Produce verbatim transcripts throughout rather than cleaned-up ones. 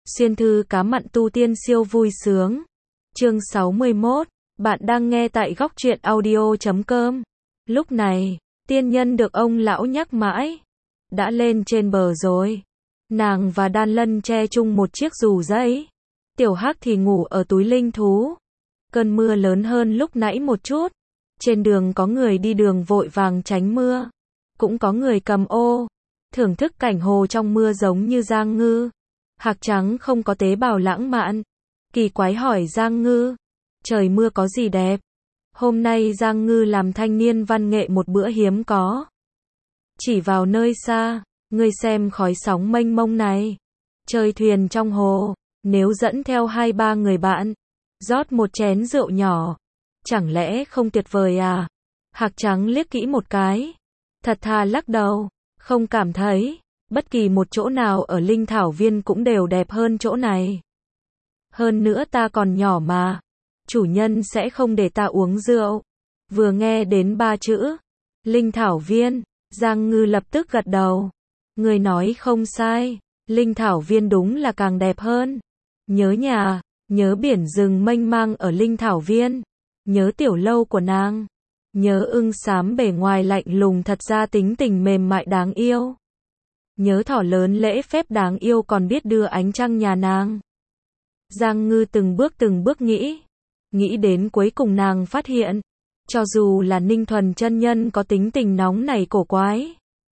Xuyên thư cá mặn tu tiên siêu vui sướng. Chương sáu mươi mốt, bạn đang nghe tại góc truyện audio chấm com. Lúc này, tiên nhân được ông lão nhắc mãi, đã lên trên bờ rồi. Nàng và Đan Lân che chung một chiếc dù giấy. Tiểu Hắc thì ngủ ở túi linh thú. Cơn mưa lớn hơn lúc nãy một chút. Trên đường có người đi đường vội vàng tránh mưa. Cũng có người cầm ô, thưởng thức cảnh hồ trong mưa giống như Giang Ngư. Hạc trắng không có tế bào lãng mạn. Kỳ quái hỏi Giang Ngư, trời mưa có gì đẹp? Hôm nay Giang Ngư làm thanh niên văn nghệ một bữa hiếm có. Chỉ vào nơi xa, ngươi xem khói sóng mênh mông này. Chơi thuyền trong hồ, nếu dẫn theo hai ba người bạn, rót một chén rượu nhỏ, chẳng lẽ không tuyệt vời à? Hạc trắng liếc kỹ một cái, thật thà lắc đầu, không cảm thấy. Bất kỳ một chỗ nào ở Linh Thảo Viên cũng đều đẹp hơn chỗ này. Hơn nữa ta còn nhỏ mà, chủ nhân sẽ không để ta uống rượu. Vừa nghe đến ba chữ Linh Thảo Viên, Giang Ngư lập tức gật đầu. Người nói không sai, Linh Thảo Viên đúng là càng đẹp hơn. Nhớ nhà, nhớ biển rừng mênh mang ở Linh Thảo Viên, nhớ tiểu lâu của nàng, nhớ ưng xám bề ngoài lạnh lùng thật ra tính tình mềm mại đáng yêu. Nhớ thỏ lớn lễ phép đáng yêu còn biết đưa ánh trăng nhà nàng. Giang Ngư từng bước từng bước nghĩ. Nghĩ đến cuối cùng nàng phát hiện, cho dù là Ninh Thuần chân nhân có tính tình nóng nảy cổ quái,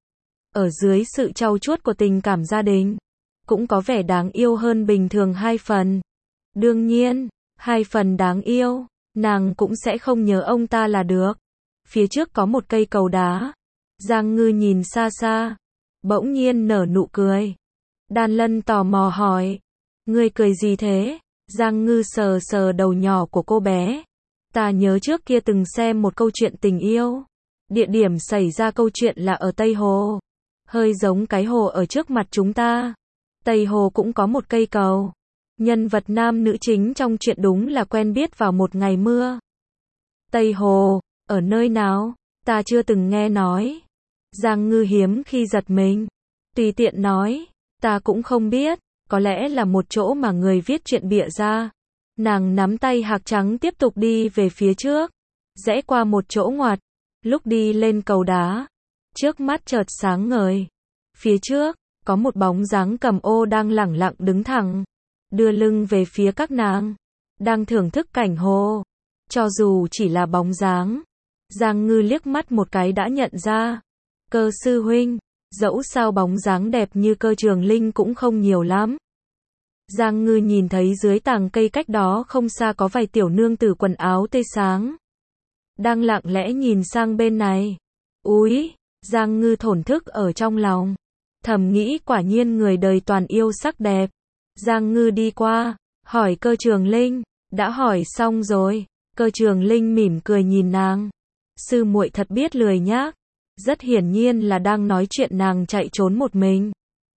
ở dưới sự trau chuốt của tình cảm gia đình, cũng có vẻ đáng yêu hơn bình thường hai phần. Đương nhiên, hai phần đáng yêu, nàng cũng sẽ không nhớ ông ta là được. Phía trước có một cây cầu đá. Giang Ngư nhìn xa xa, bỗng nhiên nở nụ cười. Đan Lân tò mò hỏi, ngươi cười gì thế? Giang Ngư sờ sờ đầu nhỏ của cô bé. Ta nhớ trước kia từng xem một câu chuyện tình yêu. Địa điểm xảy ra câu chuyện là ở Tây Hồ. Hơi giống cái hồ ở trước mặt chúng ta. Tây Hồ cũng có một cây cầu. Nhân vật nam nữ chính trong chuyện đúng là quen biết vào một ngày mưa. Tây Hồ, ở nơi nào? Ta chưa từng nghe nói. Giang Ngư hiếm khi giật mình. Tùy tiện nói, ta cũng không biết, có lẽ là một chỗ mà người viết chuyện bịa ra. Nàng nắm tay Hạc trắng tiếp tục đi về phía trước, rẽ qua một chỗ ngoặt. Lúc đi lên cầu đá, trước mắt chợt sáng ngời. Phía trước, có một bóng dáng cầm ô đang lẳng lặng đứng thẳng, đưa lưng về phía các nàng, đang thưởng thức cảnh hồ. Cho dù chỉ là bóng dáng, Giang Ngư liếc mắt một cái đã nhận ra. Cơ sư huynh, dẫu sao bóng dáng đẹp như Cơ Trường Linh cũng không nhiều lắm. Giang Ngư nhìn thấy dưới tàng cây cách đó không xa có vài tiểu nương tử quần áo tươi sáng, đang lặng lẽ nhìn sang bên này. Úi, Giang Ngư thổn thức ở trong lòng, thầm nghĩ quả nhiên người đời toàn yêu sắc đẹp. Giang Ngư đi qua, hỏi Cơ Trường Linh, đã hỏi xong rồi. Cơ Trường Linh mỉm cười nhìn nàng. Sư muội thật biết lười nhác. Rất hiển nhiên là đang nói chuyện nàng chạy trốn một mình.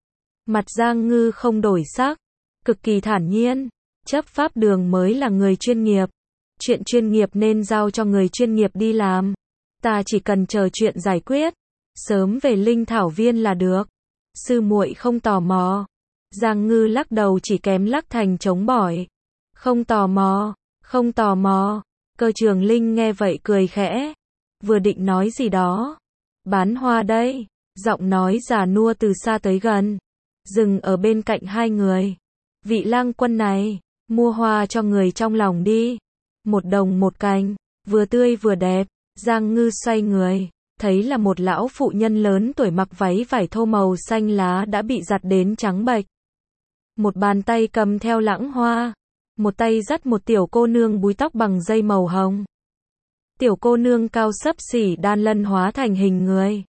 Mặt Giang Ngư không đổi sắc, cực kỳ thản nhiên. Chấp pháp đường mới là người chuyên nghiệp. Chuyện chuyên nghiệp nên giao cho người chuyên nghiệp đi làm. Ta chỉ cần chờ chuyện giải quyết, sớm về Linh Thảo Viên là được. Sư muội không tò mò. Giang Ngư lắc đầu chỉ kém lắc thành trống bỏi. Không tò mò, không tò mò. Cơ Trường Linh nghe vậy cười khẽ, vừa định nói gì đó. Bán hoa đây. Giọng nói già nua từ xa tới gần, dừng ở bên cạnh hai người. Vị lang quân này, mua hoa cho người trong lòng đi. Một đồng một cành, vừa tươi vừa đẹp. Giang Ngư xoay người, thấy là một lão phụ nhân lớn tuổi mặc váy vải thô màu xanh lá đã bị giặt đến trắng bệch. Một bàn tay cầm theo lẵng hoa, một tay dắt một tiểu cô nương búi tóc bằng dây màu hồng. Tiểu cô nương cao xấp xỉ Đan Lân hóa thành hình người.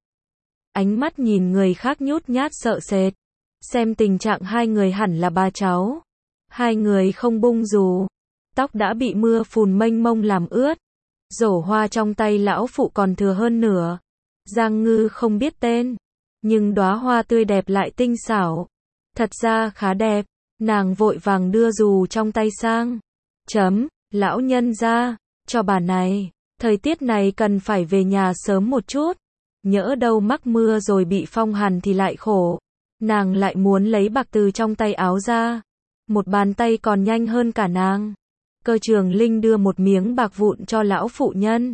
Ánh mắt nhìn người khác nhút nhát sợ sệt. Xem tình trạng hai người hẳn là ba cháu. Hai người không bung dù, tóc đã bị mưa phùn mênh mông làm ướt. Rổ hoa trong tay lão phụ còn thừa hơn nửa. Giang Ngư không biết tên, nhưng đóa hoa tươi đẹp lại tinh xảo. Thật ra khá đẹp. Nàng vội vàng đưa dù trong tay sang. Chấm, lão nhân ra, cho bà này. Thời tiết này cần phải về nhà sớm một chút. Nhỡ đâu mắc mưa rồi bị phong hàn thì lại khổ. Nàng lại muốn lấy bạc từ trong tay áo ra. một bàn tay còn nhanh hơn cả nàng. Cơ Trường Linh đưa một miếng bạc vụn cho lão phụ nhân.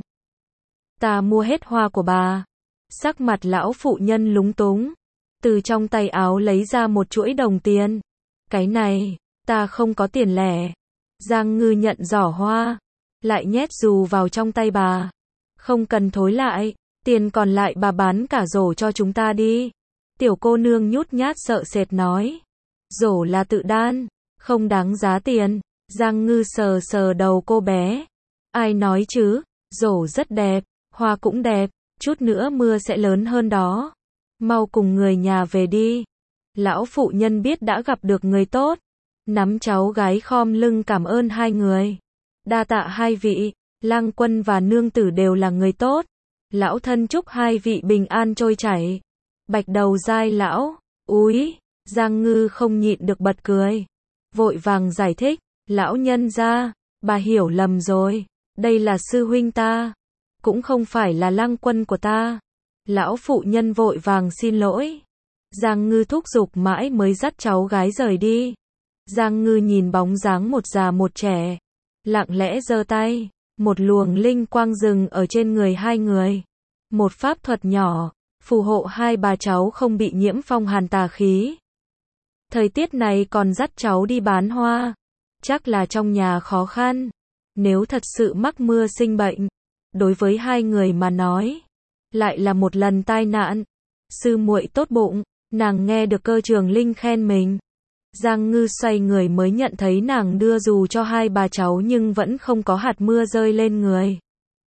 Ta mua hết hoa của bà. Sắc mặt lão phụ nhân lúng túng. Từ trong tay áo lấy ra một chuỗi đồng tiền. Cái này, ta không có tiền lẻ. Giang Ngư nhận giỏ hoa. Lại nhét dù vào trong tay bà. Không cần thối lại. Tiền còn lại bà bán cả rổ cho chúng ta đi. Tiểu cô nương nhút nhát sợ sệt nói. Rổ là tự đan. Không đáng giá tiền. Giang Ngư sờ sờ đầu cô bé. Ai nói chứ, rổ rất đẹp, hoa cũng đẹp, chút nữa mưa sẽ lớn hơn đó. Mau cùng người nhà về đi. Lão phụ nhân biết đã gặp được người tốt. Nắm cháu gái khom lưng cảm ơn hai người. Đa tạ hai vị, Lang Quân và nương tử đều là người tốt. Lão thân chúc hai vị bình an trôi chảy. Bạch đầu dai lão, úi, Giang Ngư không nhịn được bật cười. Vội vàng giải thích. Lão nhân gia, bà hiểu lầm rồi, đây là sư huynh ta, cũng không phải là Lang Quân của ta. Lão phụ nhân vội vàng xin lỗi. Giang Ngư thúc giục mãi mới dắt cháu gái rời đi. Giang Ngư nhìn bóng dáng một già một trẻ, lặng lẽ giơ tay, một luồng linh quang rừng ở trên người hai người. Một pháp thuật nhỏ, phù hộ hai bà cháu không bị nhiễm phong hàn tà khí. Thời tiết này còn dắt cháu đi bán hoa. Chắc là trong nhà khó khăn. Nếu thật sự mắc mưa sinh bệnh, đối với hai người mà nói, lại là một lần tai nạn. Sư muội tốt bụng, nàng nghe được Cơ Trường Linh khen mình. Giang Ngư xoay người mới nhận thấy nàng đưa dù cho hai bà cháu nhưng vẫn không có hạt mưa rơi lên người.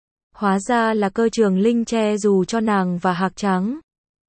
Hóa ra là Cơ Trường Linh che dù cho nàng và Hạc Trắng.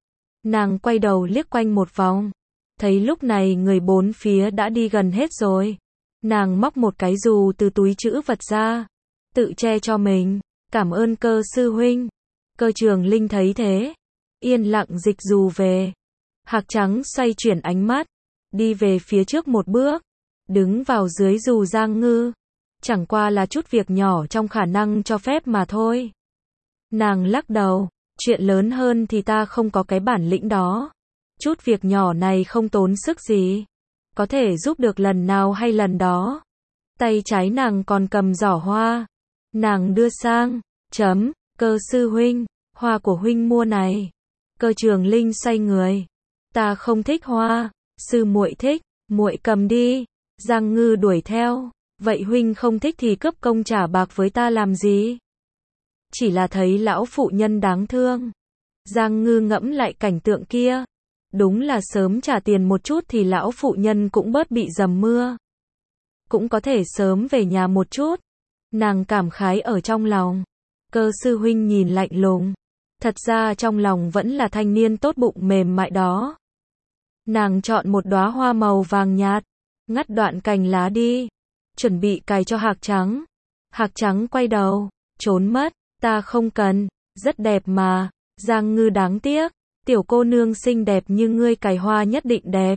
Nàng quay đầu liếc quanh một vòng, thấy lúc này người bốn phía đã đi gần hết rồi. Nàng móc một cái dù từ túi trữ vật ra, tự che cho mình. Cảm ơn Cơ sư huynh. Cơ Trường Linh thấy thế, yên lặng dịch dù về. Hạc Trắng xoay chuyển ánh mắt, đi về phía trước một bước, đứng vào dưới dù Giang Ngư. Chẳng qua là chút việc nhỏ trong khả năng cho phép mà thôi. Nàng lắc đầu, chuyện lớn hơn thì ta không có cái bản lĩnh đó. Chút việc nhỏ này không tốn sức gì. Có thể giúp được lần nào hay lần đó. Tay trái nàng còn cầm giỏ hoa. Nàng đưa sang, chấm, Cơ sư huynh, hoa của huynh mua này. Cơ Trường Linh xoay người. Ta không thích hoa, sư muội thích, muội cầm đi. Giang Ngư đuổi theo. Vậy huynh không thích thì cướp công trả bạc với ta làm gì? Chỉ là thấy lão phụ nhân đáng thương. Giang Ngư ngẫm lại cảnh tượng kia. Đúng là sớm trả tiền một chút thì lão phụ nhân cũng bớt bị dầm mưa. Cũng có thể sớm về nhà một chút. Nàng cảm khái ở trong lòng. Cơ sư huynh nhìn lạnh lùng. Thật ra trong lòng vẫn là thanh niên tốt bụng mềm mại đó. Nàng chọn một đóa hoa màu vàng nhạt, ngắt đoạn cành lá đi, chuẩn bị cài cho Hạc Trắng. Hạc Trắng quay đầu, trốn mất. Ta không cần, rất đẹp mà. Giang Ngư đáng tiếc. Tiểu cô nương xinh đẹp như ngươi cài hoa nhất định đẹp.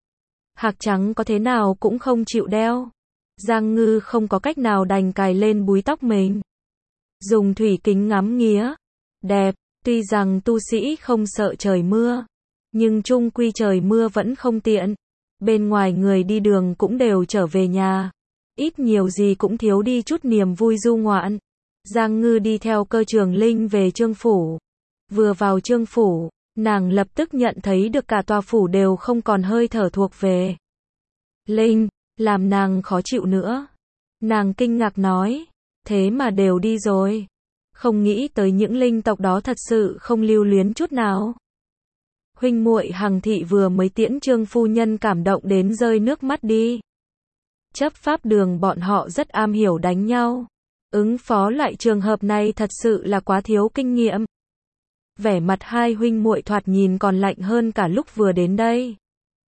Hạc Trắng có thế nào cũng không chịu đeo. Giang Ngư không có cách nào đành cài lên búi tóc mình. Dùng thủy kính ngắm nghía. Đẹp, tuy rằng tu sĩ không sợ trời mưa, nhưng chung quy trời mưa vẫn không tiện. Bên ngoài người đi đường cũng đều trở về nhà. Ít nhiều gì cũng thiếu đi chút niềm vui du ngoạn. Giang Ngư đi theo Cơ Trường Linh về Trương phủ. Vừa vào Trương phủ, nàng lập tức nhận thấy được cả tòa phủ đều không còn hơi thở thuộc về Linh, làm nàng khó chịu nữa. Nàng kinh ngạc nói, thế mà đều đi rồi. Không nghĩ tới những linh tộc đó thật sự không lưu luyến chút nào. Huynh muội Hằng thị vừa mới tiễn Trương phu nhân cảm động đến rơi nước mắt đi. Chấp pháp đường bọn họ rất am hiểu đánh nhau. Ứng phó lại trường hợp này thật sự là quá thiếu kinh nghiệm. Vẻ mặt hai huynh muội thoạt nhìn còn lạnh hơn cả lúc vừa đến đây.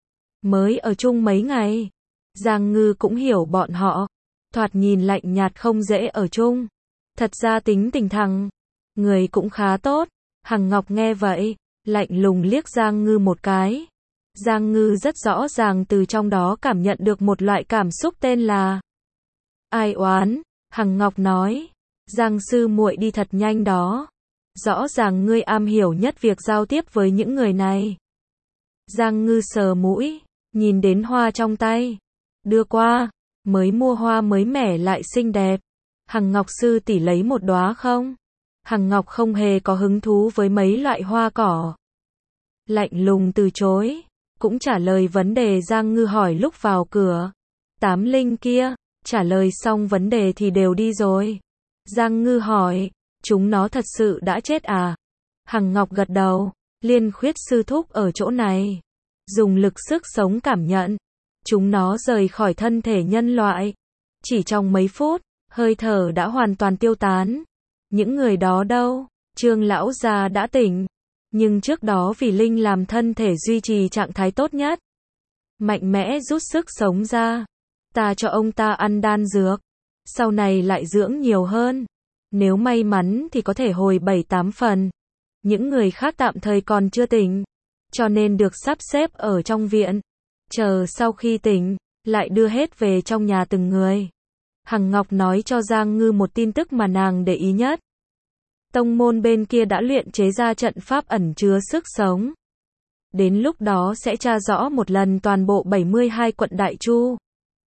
Mới ở chung mấy ngày, Giang Ngư cũng hiểu bọn họ. Thoạt nhìn lạnh nhạt không dễ ở chung. Thật ra tính tình thằng, người cũng khá tốt. Hằng Ngọc nghe vậy, lạnh lùng liếc Giang Ngư một cái. Giang Ngư rất rõ ràng từ trong đó cảm nhận được một loại cảm xúc tên là ai oán. Hằng Ngọc nói, Giang sư muội đi thật nhanh đó. Rõ ràng ngươi am hiểu nhất việc giao tiếp với những người này. Giang Ngư sờ mũi, nhìn đến hoa trong tay. đưa qua, mới mua hoa mới mẻ lại xinh đẹp. Hằng Ngọc sư tỷ lấy một đóa không? Hằng Ngọc không hề có hứng thú với mấy loại hoa cỏ. Lạnh lùng từ chối, cũng trả lời vấn đề Giang Ngư hỏi lúc vào cửa. Tám linh kia, trả lời xong vấn đề thì đều đi rồi. Giang Ngư hỏi, chúng nó thật sự đã chết à? Hằng Ngọc gật đầu, Liên Khuyết sư thúc ở chỗ này. Dùng lực sức sống cảm nhận, chúng nó rời khỏi thân thể nhân loại. Chỉ trong mấy phút, hơi thở đã hoàn toàn tiêu tán. Những người đó đâu? Trương lão gia đã tỉnh. Nhưng trước đó vì Linh làm thân thể duy trì trạng thái tốt nhất. Mạnh mẽ rút sức sống ra. Ta cho ông ta ăn đan dược. Sau này lại dưỡng nhiều hơn. Nếu may mắn thì có thể hồi bảy tám phần. Những người khác tạm thời còn chưa tỉnh. Cho nên được sắp xếp ở trong viện. Chờ sau khi tỉnh, lại đưa hết về trong nhà từng người. Hằng Ngọc nói cho Giang Ngư một tin tức mà nàng để ý nhất. Tông môn bên kia đã luyện chế ra trận pháp ẩn chứa sức sống. Đến lúc đó sẽ tra rõ một lần toàn bộ bảy mươi hai quận Đại Chu.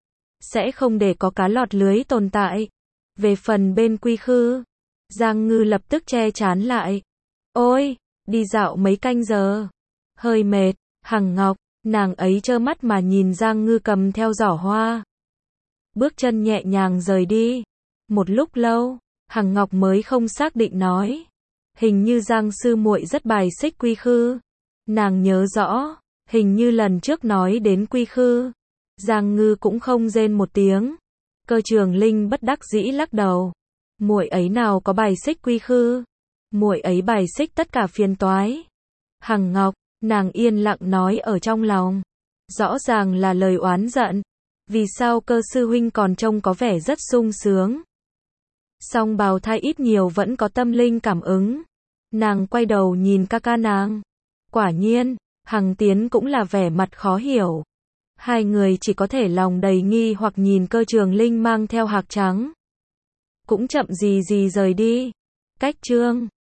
Sẽ không để có cá lọt lưới tồn tại. Về phần bên Quy Khư, Giang Ngư lập tức che chán lại. Ôi, đi dạo mấy canh giờ. Hơi mệt, Hằng Ngọc, nàng ấy trơ mắt mà nhìn Giang Ngư cầm theo giỏ hoa. Bước chân nhẹ nhàng rời đi. Một lúc lâu, Hằng Ngọc mới không xác định nói. Hình như Giang sư muội rất bài xích Quy Khư. Nàng nhớ rõ, hình như lần trước nói đến Quy Khư, Giang Ngư cũng không rên một tiếng. Cơ Trường Linh bất đắc dĩ lắc đầu. Muội ấy nào có bài xích Quy Khư. Muội ấy bài xích tất cả phiền toái. Hằng Ngọc, nàng yên lặng nói ở trong lòng. Rõ ràng là lời oán giận. Vì sao Cơ sư huynh còn trông có vẻ rất sung sướng. Song bào thai ít nhiều vẫn có tâm linh cảm ứng. Nàng quay đầu nhìn ca ca nàng. Quả nhiên, Hằng Tiến cũng là vẻ mặt khó hiểu. Hai người chỉ có thể lòng đầy nghi hoặc nhìn Cơ Trường Linh mang theo hạc trắng. Cũng chậm gì gì rời đi. Cách chương